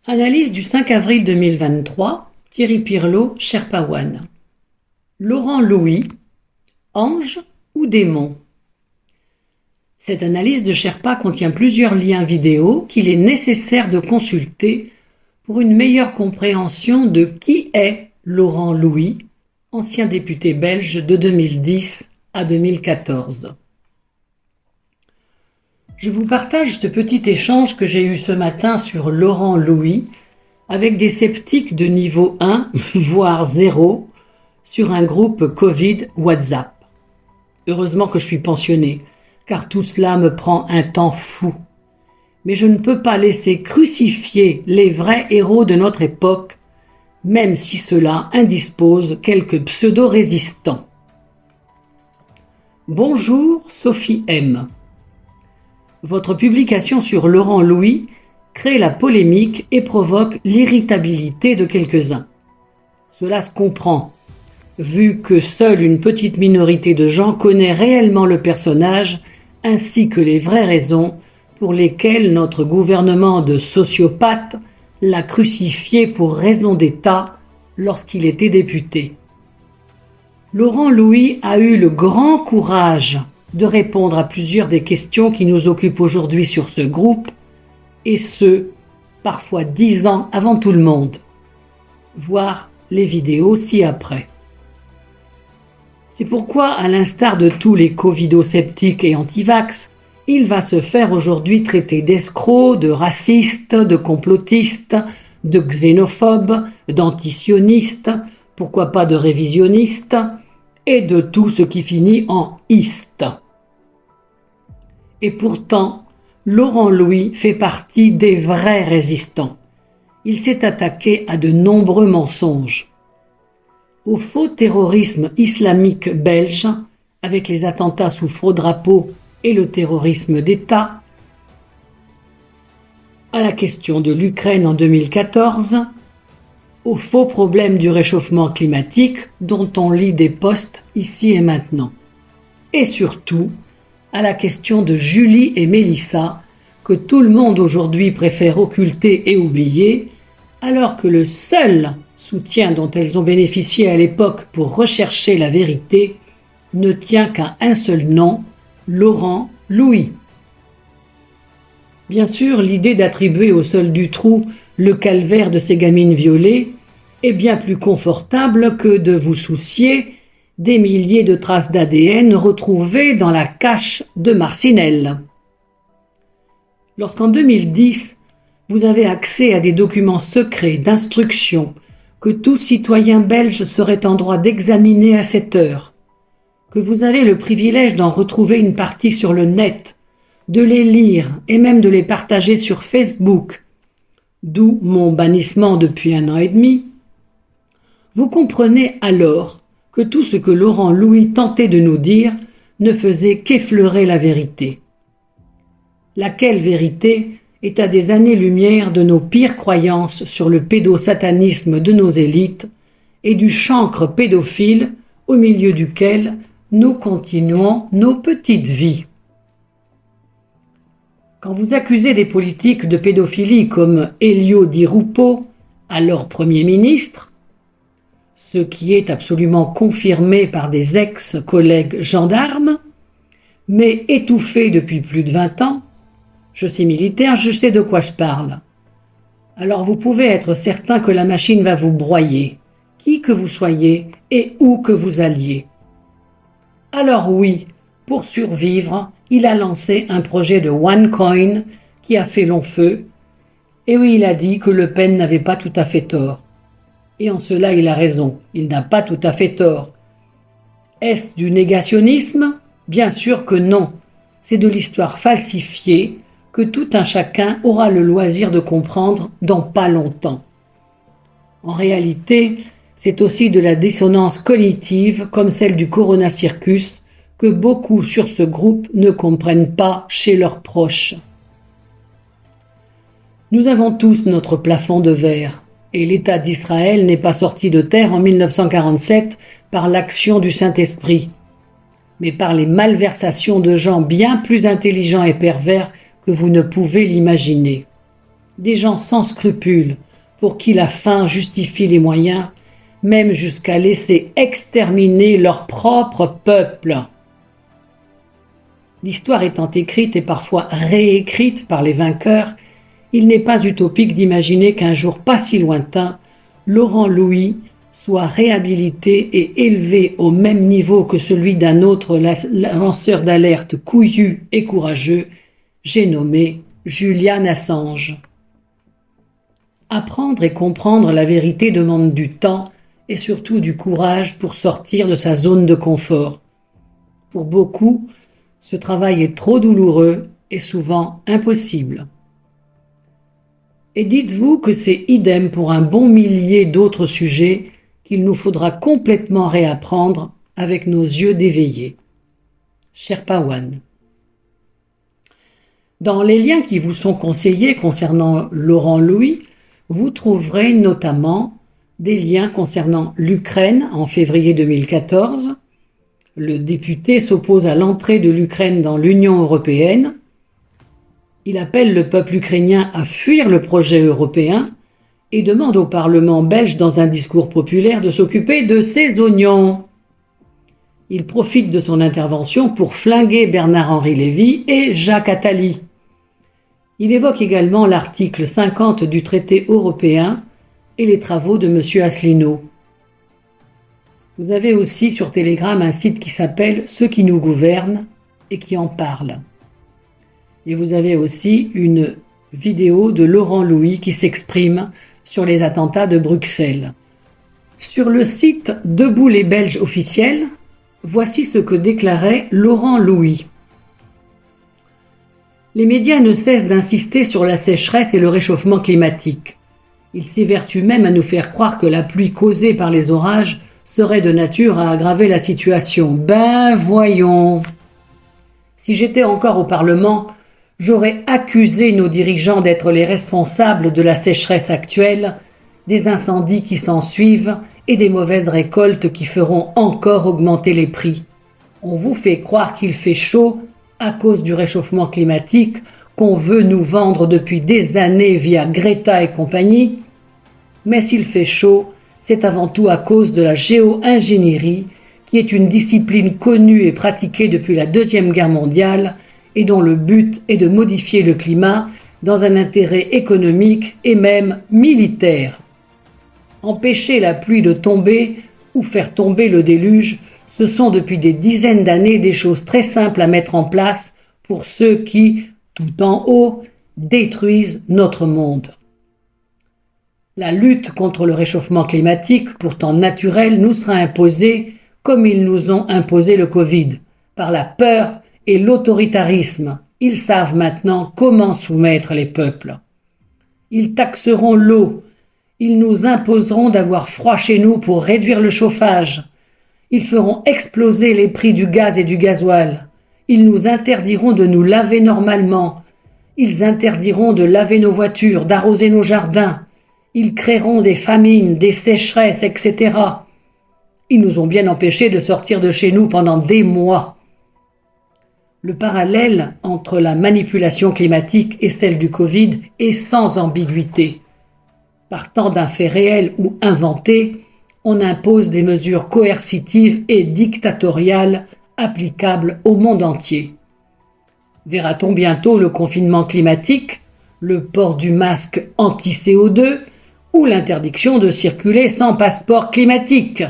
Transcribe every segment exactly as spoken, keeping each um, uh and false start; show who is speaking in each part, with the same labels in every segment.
Speaker 1: Analyse du cinq avril deux mille vingt-trois, Thierry Pirlot, Sherpa One. Laurent Louis, ange ou démon? Cette analyse de Sherpa contient plusieurs liens vidéo qu'il est nécessaire de consulter pour une meilleure compréhension de qui est Laurent Louis, ancien député belge de deux mille dix à deux mille quatorze. Je vous partage ce petit échange que j'ai eu ce matin sur Laurent Louis avec des sceptiques de niveau un, voire zéro, sur un groupe Covid WhatsApp. Heureusement que je suis pensionné, car tout cela me prend un temps fou. Mais je ne peux pas laisser crucifier les vrais héros de notre époque, même si cela indispose quelques pseudo-résistants. Bonjour Sophie M. Votre publication sur Laurent Louis crée la polémique et provoque l'irritabilité de quelques-uns. Cela se comprend, vu que seule une petite minorité de gens connaît réellement le personnage ainsi que les vraies raisons pour lesquelles notre gouvernement de sociopathes l'a crucifié pour raison d'État lorsqu'il était député. Laurent Louis a eu le grand courage de répondre à plusieurs des questions qui nous occupent aujourd'hui sur ce groupe, et ce, parfois dix ans avant tout le monde, voire les vidéos ci-après. C'est pourquoi, à l'instar de tous les covido-sceptiques et antivax, il va se faire aujourd'hui traiter d'escrocs, de racistes, de complotistes, de xénophobes, d'antisionistes, pourquoi pas de révisionnistes, et de tout ce qui finit en « iste ». Et pourtant, Laurent Louis fait partie des vrais résistants. Il s'est attaqué à de nombreux mensonges. Au faux terrorisme islamique belge, avec les attentats sous faux drapeau et le terrorisme d'État, à la question de l'Ukraine en deux mille quatorze, au faux problème du réchauffement climatique dont on lit des posts ici et maintenant, et surtout à la question de Julie et Mélissa que tout le monde aujourd'hui préfère occulter et oublier, alors que le seul soutien dont elles ont bénéficié à l'époque pour rechercher la vérité ne tient qu'à un seul nom, Laurent Louis. Bien sûr, l'idée d'attribuer au sol du trou le calvaire de ces gamines violées est bien plus confortable que de vous soucier des milliers de traces d'A D N retrouvées dans la cache de Marcinelle. Lorsqu'en deux mille dix, vous avez accès à des documents secrets d'instruction que tout citoyen belge serait en droit d'examiner à cette heure, que vous avez le privilège d'en retrouver une partie sur le net, de les lire et même de les partager sur Facebook, d'où mon bannissement depuis un an et demi, vous comprenez alors que tout ce que Laurent Louis tentait de nous dire ne faisait qu'effleurer la vérité. Laquelle vérité est à des années-lumière de nos pires croyances sur le pédosatanisme de nos élites et du chancre pédophile au milieu duquel nous continuons nos petites vies. Quand vous accusez des politiques de pédophilie comme Elio Di Rupo, alors Premier ministre, ce qui est absolument confirmé par des ex-collègues gendarmes, mais étouffé depuis plus de vingt ans, je suis militaire, je sais de quoi je parle. Alors vous pouvez être certain que la machine va vous broyer, qui que vous soyez et où que vous alliez. Alors oui, pour survivre, il a lancé un projet de OneCoin qui a fait long feu, et oui, il a dit que Le Pen n'avait pas tout à fait tort. Et en cela, il a raison, il n'a pas tout à fait tort. Est-ce du négationnisme? Bien sûr que non. C'est de l'histoire falsifiée que tout un chacun aura le loisir de comprendre dans pas longtemps. En réalité, c'est aussi de la dissonance cognitive comme celle du Corona Circus que beaucoup sur ce groupe ne comprennent pas chez leurs proches. Nous avons tous notre plafond de verre. Et l'État d'Israël n'est pas sorti de terre en mille neuf cent quarante-sept par l'action du Saint-Esprit, mais par les malversations de gens bien plus intelligents et pervers que vous ne pouvez l'imaginer. des gens sans scrupules, pour qui la fin justifie les moyens, même jusqu'à laisser exterminer leur propre peuple. L'histoire étant écrite et parfois réécrite par les vainqueurs, il n'est pas utopique d'imaginer qu'un jour pas si lointain, Laurent Louis soit réhabilité et élevé au même niveau que celui d'un autre lanceur d'alerte couillu et courageux, j'ai nommé Julian Assange. Apprendre et comprendre la vérité demande du temps et surtout du courage pour sortir de sa zone de confort. Pour beaucoup, ce travail est trop douloureux et souvent impossible. Et dites-vous que c'est idem pour un bon millier d'autres sujets qu'il nous faudra complètement réapprendre avec nos yeux d'éveillés. Sherpawan. Dans les liens qui vous sont conseillés concernant Laurent Louis, vous trouverez notamment des liens concernant l'Ukraine en février deux mille quatorze. Le député s'oppose à l'entrée de l'Ukraine dans l'Union européenne. Il appelle le peuple ukrainien à fuir le projet européen et demande au Parlement belge dans un discours populaire de s'occuper de ses oignons. Il profite de son intervention pour flinguer Bernard-Henri Lévy et Jacques Attali. Il évoque également l'article cinquante du traité européen et les travaux de M. Asselineau. Vous avez aussi sur Telegram un site qui s'appelle « Ceux qui nous gouvernent » et qui en parle. Et vous avez aussi une vidéo de Laurent Louis qui s'exprime sur les attentats de Bruxelles. Sur le site Debout les Belges officiel, voici ce que déclarait Laurent Louis. Les médias ne cessent d'insister sur la sécheresse et le réchauffement climatique. Ils s'évertuent même à nous faire croire que la pluie causée par les orages serait de nature à aggraver la situation. Ben voyons. Si j'étais encore au Parlement, j'aurais accusé nos dirigeants d'être les responsables de la sécheresse actuelle, des incendies qui s'ensuivent et des mauvaises récoltes qui feront encore augmenter les prix. On vous fait croire qu'il fait chaud à cause du réchauffement climatique qu'on veut nous vendre depuis des années via Greta et compagnie, mais s'il fait chaud, c'est avant tout à cause de la géo-ingénierie, qui est une discipline connue et pratiquée depuis la Deuxième Guerre mondiale et dont le but est de modifier le climat dans un intérêt économique et même militaire. Empêcher la pluie de tomber ou faire tomber le déluge, ce sont depuis des dizaines d'années des choses très simples à mettre en place pour ceux qui, tout en haut, détruisent notre monde. La lutte contre le réchauffement climatique, pourtant naturel, nous sera imposée comme ils nous ont imposé le Covid, par la peur et l'autoritarisme. Ils savent maintenant comment soumettre les peuples. Ils taxeront l'eau. Ils nous imposeront d'avoir froid chez nous pour réduire le chauffage. Ils feront exploser les prix du gaz et du gasoil. Ils nous interdiront de nous laver normalement. Ils interdiront de laver nos voitures, d'arroser nos jardins. Ils créeront des famines, des sécheresses, et cetera. Ils nous ont bien empêchés de sortir de chez nous pendant des mois. Le parallèle entre la manipulation climatique et celle du Covid est sans ambiguïté. Partant d'un fait réel ou inventé, on impose des mesures coercitives et dictatoriales applicables au monde entier. Verra-t-on bientôt le confinement climatique, le port du masque anti-C O deux ou l'interdiction de circuler sans passeport climatique?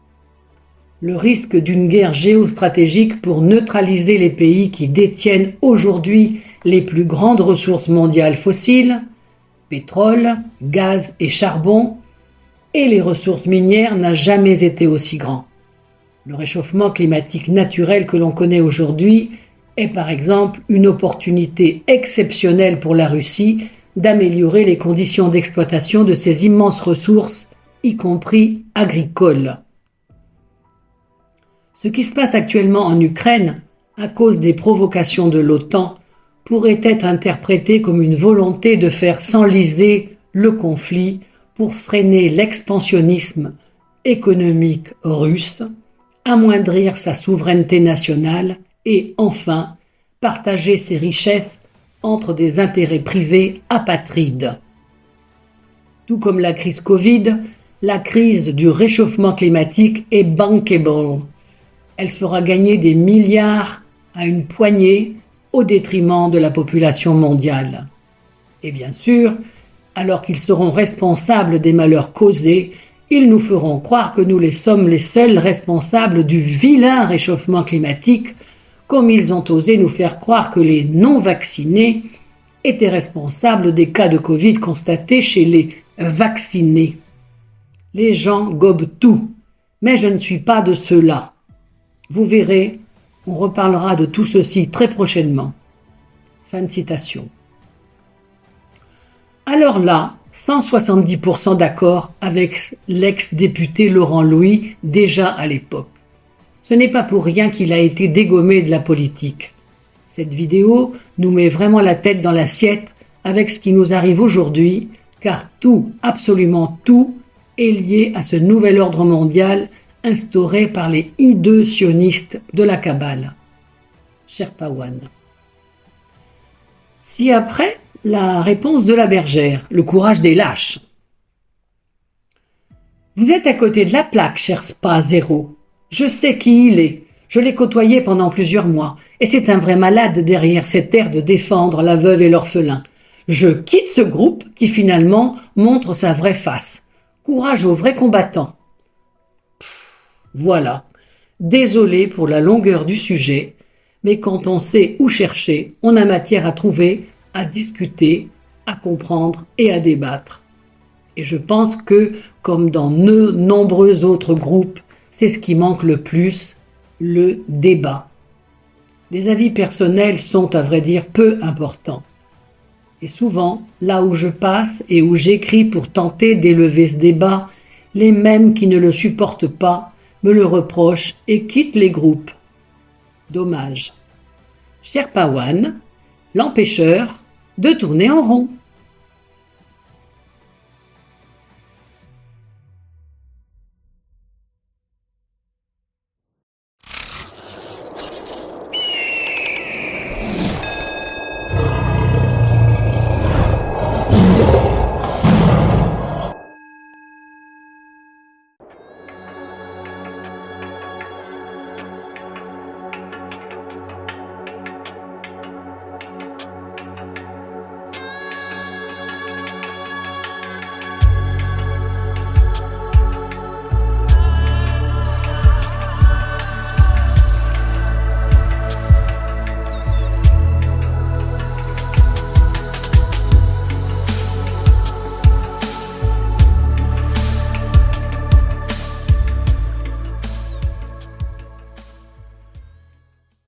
Speaker 1: Le risque d'une guerre géostratégique pour neutraliser les pays qui détiennent aujourd'hui les plus grandes ressources mondiales fossiles, pétrole, gaz et charbon, et les ressources minières n'a jamais été aussi grand. Le réchauffement climatique naturel que l'on connaît aujourd'hui est par exemple une opportunité exceptionnelle pour la Russie d'améliorer les conditions d'exploitation de ses immenses ressources, y compris agricoles. Ce qui se passe actuellement en Ukraine, à cause des provocations de l'OTAN, pourrait être interprété comme une volonté de faire s'enliser le conflit pour freiner l'expansionnisme économique russe, amoindrir sa souveraineté nationale et, enfin, partager ses richesses entre des intérêts privés apatrides. Tout comme la crise Covid, la crise du réchauffement climatique est bankable. Elle fera gagner des milliards à une poignée au détriment de la population mondiale. Et bien sûr, alors qu'ils seront responsables des malheurs causés, ils nous feront croire que nous les sommes les seuls responsables du vilain réchauffement climatique, comme ils ont osé nous faire croire que les non-vaccinés étaient responsables des cas de Covid constatés chez les vaccinés. Les gens gobent tout, mais je ne suis pas de ceux-là. Vous verrez, on reparlera de tout ceci très prochainement. Fin de citation. Alors là, cent soixante-dix pour cent d'accord avec l'ex-député Laurent Louis, déjà à l'époque. Ce n'est pas pour rien qu'il a été dégommé de la politique. Cette vidéo nous met vraiment la tête dans l'assiette avec ce qui nous arrive aujourd'hui, car tout, absolument tout, est lié à ce nouvel ordre mondial instauré par les hideux sionistes de la Kabbale. Sherpa One. Si après, la réponse de la bergère, le courage des lâches. Vous êtes à côté de la plaque, Sherpa Zéro. Je sais qui il est. Je l'ai côtoyé pendant plusieurs mois, et c'est un vrai malade derrière cette air de défendre la veuve et l'orphelin. Je quitte ce groupe qui finalement montre sa vraie face. Courage aux vrais combattants. Pff, voilà. Désolé pour la longueur du sujet, mais quand on sait où chercher, on a matière à trouver, à discuter, à comprendre et à débattre. Et je pense que, comme dans de nombreux autres groupes, c'est ce qui manque le plus, le débat. Les avis personnels sont, à vrai dire, peu importants. Et souvent, là où je passe et où j'écris pour tenter d'élever ce débat, les mêmes qui ne le supportent pas me le reprochent et quittent les groupes. Dommage. Sherpa One, l'empêcheur de tourner en rond.